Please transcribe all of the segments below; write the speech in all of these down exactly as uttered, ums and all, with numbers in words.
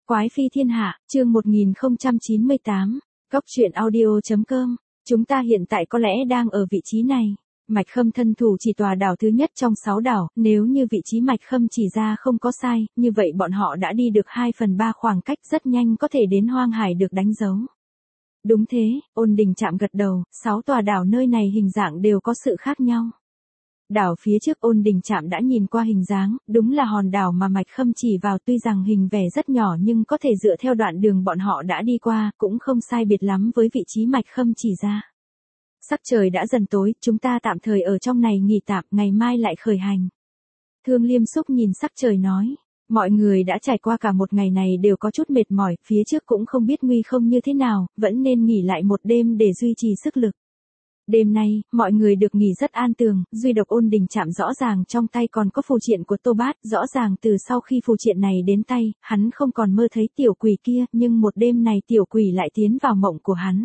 Quái phi thiên hạ, chương một nghìn không trăm chín mươi tám, Cốc truyện audio.com, chúng ta hiện tại có lẽ đang ở vị trí này. Mạch Khâm thân thủ chỉ tòa đảo thứ nhất trong sáu đảo, nếu như vị trí Mạch Khâm chỉ ra không có sai, như vậy bọn họ đã đi được hai phần ba khoảng cách, rất nhanh có thể đến hoang hải được đánh dấu. Đúng thế, Ôn Đình chạm gật đầu, sáu tòa đảo nơi này hình dạng đều có sự khác nhau. Đảo phía trước Ôn Đình chạm đã nhìn qua hình dáng, đúng là hòn đảo mà Mạch Khâm chỉ vào, tuy rằng hình vẻ rất nhỏ nhưng có thể dựa theo đoạn đường bọn họ đã đi qua, cũng không sai biệt lắm với vị trí Mạch Khâm chỉ ra. Sắc trời đã dần tối, chúng ta tạm thời ở trong này nghỉ tạm, ngày mai lại khởi hành. Thương Liêm Súc nhìn sắc trời nói, mọi người đã trải qua cả một ngày này đều có chút mệt mỏi, phía trước cũng không biết nguy không như thế nào, vẫn nên nghỉ lại một đêm để duy trì sức lực. Đêm nay, mọi người được nghỉ rất an tường, duy độc Ôn Đình chạm rõ ràng trong tay còn có phù triện của Tô Bát, rõ ràng từ sau khi phù triện này đến tay, hắn không còn mơ thấy tiểu quỷ kia, nhưng một đêm này tiểu quỷ lại tiến vào mộng của hắn.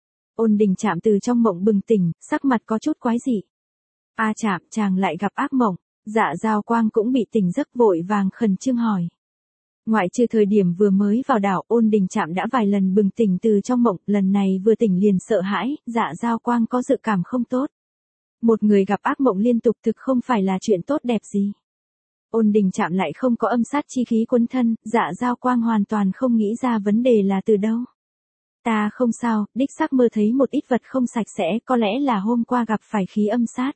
Ôn Đình chạm từ trong mộng bừng tỉnh, sắc mặt có chút quái dị. A chạm, chàng lại gặp ác mộng. Dạ Giao Quang cũng bị tỉnh giấc, vội vàng khẩn trương hỏi. Ngoại trừ thời điểm vừa mới vào đảo, Ôn Đình chạm đã vài lần bừng tỉnh từ trong mộng, lần này vừa tỉnh liền sợ hãi, Dạ Giao Quang có dự cảm không tốt. Một người gặp ác mộng liên tục thực không phải là chuyện tốt đẹp gì. Ôn Đình chạm lại không có âm sát chi khí quấn thân, Dạ Giao Quang hoàn toàn không nghĩ ra vấn đề là từ đâu. Ta không sao, đích xác mơ thấy một ít vật không sạch sẽ, có lẽ là hôm qua gặp phải khí âm sát.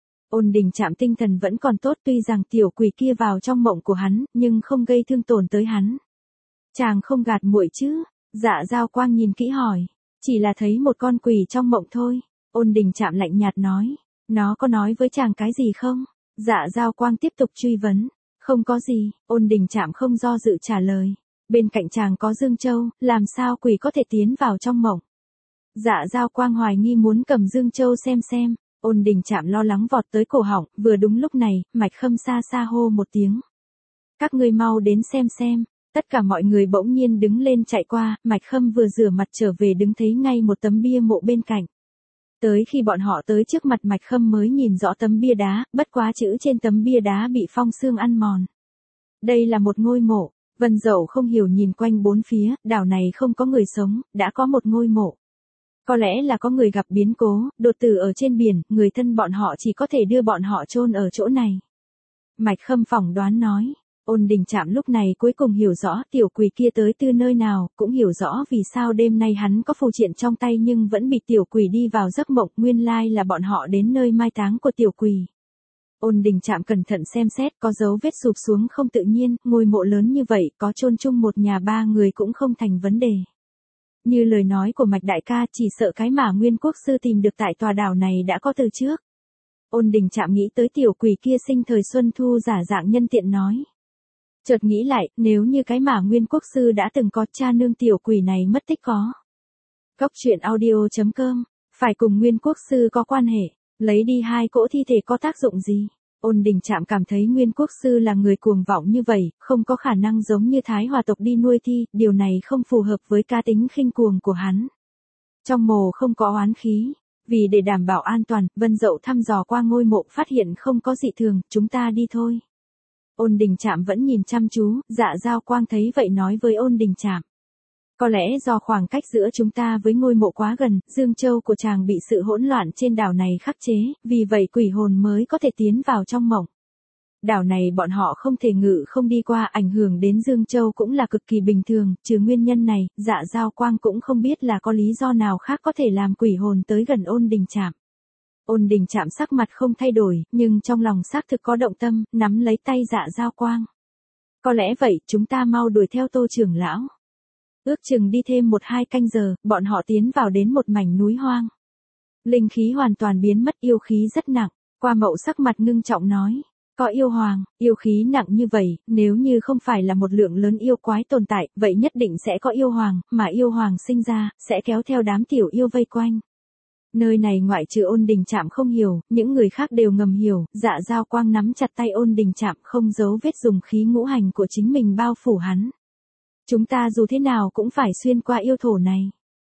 Ôn Đình chạm tinh thần vẫn còn tốt, tuy rằng tiểu quỷ kia vào trong mộng của hắn, nhưng không gây thương tổn tới hắn. Chàng không gạt muội chứ? Dạ Giao Quang nhìn kỹ hỏi. Chỉ là thấy một con quỷ trong mộng thôi. Ôn Đình chạm lạnh nhạt nói. Nó có nói với chàng cái gì không? Dạ Giao Quang tiếp tục truy vấn. Không có gì, Ôn Đình chạm không do dự trả lời. Bên cạnh chàng có Dương Châu, làm sao quỷ có thể tiến vào trong mộng? Dạ Giao Quang hoài nghi muốn cầm Dương Châu xem xem. Ôn Đình chạm lo lắng vọt tới cổ họng, vừa đúng lúc này, Mạch Khâm xa xa hô một tiếng. Các ngươi mau đến xem xem. Tất cả mọi người bỗng nhiên đứng lên chạy qua, Mạch Khâm vừa rửa mặt trở về đứng thấy ngay một tấm bia mộ bên cạnh. Tới khi bọn họ tới trước mặt Mạch Khâm mới nhìn rõ tấm bia đá, bất quá chữ trên tấm bia đá bị phong sương ăn mòn. Đây là một ngôi mộ. Vân Dậu không hiểu nhìn quanh bốn phía, đảo này không có người sống, đã có một ngôi mộ. Có lẽ là có người gặp biến cố, đột tử ở trên biển, người thân bọn họ chỉ có thể đưa bọn họ chôn ở chỗ này. Mạch Khâm phỏng đoán nói. Ôn Đình chạm lúc này cuối cùng hiểu rõ tiểu quỷ kia tới từ nơi nào, cũng hiểu rõ vì sao đêm nay hắn có phù triện trong tay nhưng vẫn bị tiểu quỷ đi vào giấc mộng, nguyên lai là bọn họ đến nơi mai táng của tiểu quỷ. Ôn Đình chạm cẩn thận xem xét, có dấu vết sụp xuống không tự nhiên, ngôi mộ lớn như vậy, có chôn chung một nhà ba người cũng không thành vấn đề. Như lời nói của Mạch đại ca, chỉ sợ cái mà Nguyên Quốc sư tìm được tại tòa đảo này đã có từ trước. Ôn Đình chạm nghĩ tới tiểu quỷ kia sinh thời Xuân Thu giả dạng nhân tiện nói. Chợt nghĩ lại, nếu như cái mà Nguyên Quốc sư đã từng có, cha nương tiểu quỷ này mất tích có. Cốc truyện audio.com, phải cùng Nguyên Quốc sư có quan hệ, lấy đi hai cỗ thi thể có tác dụng gì? Ôn Đình chạm cảm thấy Nguyên Quốc sư là người cuồng vọng như vậy, không có khả năng giống như Thái Hòa tộc đi nuôi thi, điều này không phù hợp với cá tính khinh cuồng của hắn. Trong mồ không có oán khí, vì để đảm bảo an toàn, Vân Dậu thăm dò qua ngôi mộ phát hiện không có dị thường, chúng ta đi thôi. Ôn Đình chạm vẫn nhìn chăm chú, Dạ Giao Quang thấy vậy nói với Ôn Đình chạm. Có lẽ do khoảng cách giữa chúng ta với ngôi mộ quá gần, Dương Châu của chàng bị sự hỗn loạn trên đảo này khắc chế, vì vậy quỷ hồn mới có thể tiến vào trong mộng. Đảo này bọn họ không thể ngự không đi qua, ảnh hưởng đến Dương Châu cũng là cực kỳ bình thường, trừ nguyên nhân này, Dạ Giao Quang cũng không biết là có lý do nào khác có thể làm quỷ hồn tới gần Ôn Đình chạm. Ôn Đình chạm sắc mặt không thay đổi, nhưng trong lòng xác thực có động tâm, nắm lấy tay Dạ Giao Quang. Có lẽ vậy, chúng ta mau đuổi theo Tô trưởng lão. Ước chừng đi thêm một hai canh giờ, bọn họ tiến vào đến một mảnh núi hoang. Linh khí hoàn toàn biến mất, yêu khí rất nặng. Qua Mậu sắc mặt ngưng trọng nói. Có yêu hoàng, yêu khí nặng như vậy, nếu như không phải là một lượng lớn yêu quái tồn tại, vậy nhất định sẽ có yêu hoàng, mà yêu hoàng sinh ra, sẽ kéo theo đám tiểu yêu vây quanh. Nơi này ngoại trừ Ôn Đình chạm không hiểu, những người khác đều ngầm hiểu, Dạ Giao Quang nắm chặt tay Ôn Đình chạm không giấu vết dùng khí ngũ hành của chính mình bao phủ hắn. Chúng ta dù thế nào cũng phải xuyên qua yêu thổ này.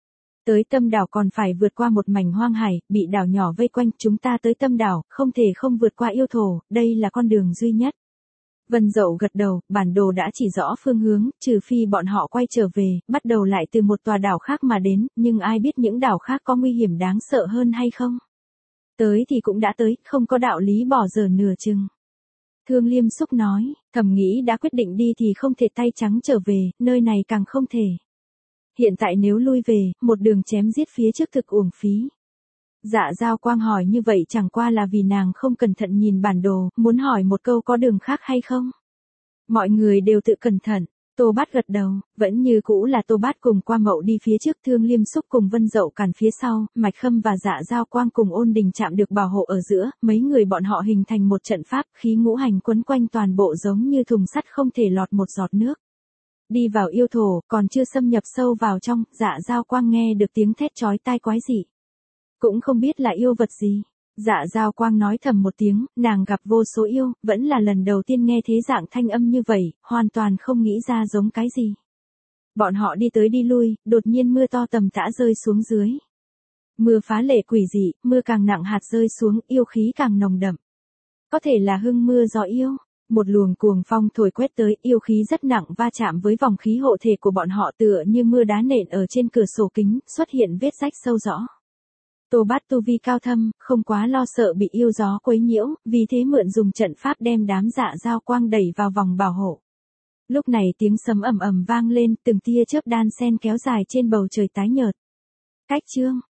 Tới tâm đảo còn phải vượt qua một mảnh hoang hải, bị đảo nhỏ vây quanh, chúng ta tới tâm đảo, không thể không vượt qua yêu thổ, đây là con đường duy nhất. Vân Dậu gật đầu, bản đồ đã chỉ rõ phương hướng, trừ phi bọn họ quay trở về, bắt đầu lại từ một tòa đảo khác mà đến, nhưng ai biết những đảo khác có nguy hiểm đáng sợ hơn hay không? Tới thì cũng đã tới, không có đạo lý bỏ dở nửa chừng. Thương Liêm Xúc nói, thầm nghĩ đã quyết định đi thì không thể tay trắng trở về, nơi này càng không thể. Hiện tại nếu lui về, một đường chém giết phía trước thực uổng phí. Dạ Giao Quang hỏi như vậy chẳng qua là vì nàng không cẩn thận nhìn bản đồ, muốn hỏi một câu có đường khác hay không. Mọi người đều tự cẩn thận, Tô Bát gật đầu, vẫn như cũ là Tô Bát cùng Qua Mậu đi phía trước, Thương Liêm Xúc cùng Vân Dậu cản phía sau, Mạch Khâm và Dạ Giao Quang cùng Ôn Đình Trạm được bảo hộ ở giữa, mấy người bọn họ hình thành một trận pháp, khí ngũ hành quấn quanh toàn bộ giống như thùng sắt không thể lọt một giọt nước. Đi vào yêu thổ, còn chưa xâm nhập sâu vào trong, Dạ Giao Quang nghe được tiếng thét chói tai quái dị. Cũng không biết là yêu vật gì. Dạ Giao Quang nói thầm một tiếng, nàng gặp vô số yêu, vẫn là lần đầu tiên nghe thế dạng thanh âm như vậy, hoàn toàn không nghĩ ra giống cái gì. Bọn họ đi tới đi lui, đột nhiên mưa to tầm tã rơi xuống dưới. Mưa phá lệ quỷ dị, mưa càng nặng hạt rơi xuống, yêu khí càng nồng đậm. Có thể là hưng mưa gió yêu. Một luồng cuồng phong thổi quét tới, yêu khí rất nặng va chạm với vòng khí hộ thể của bọn họ tựa như mưa đá nện ở trên cửa sổ kính, xuất hiện vết rách sâu rõ. Tô Bát tu vi cao thâm, không quá lo sợ bị yêu gió quấy nhiễu, vì thế mượn dùng trận pháp đem đám Dạ Giao Quang đẩy vào vòng bảo hộ. Lúc này tiếng sấm ầm ầm vang lên, từng tia chớp đan sen kéo dài trên bầu trời tái nhợt. Cách chương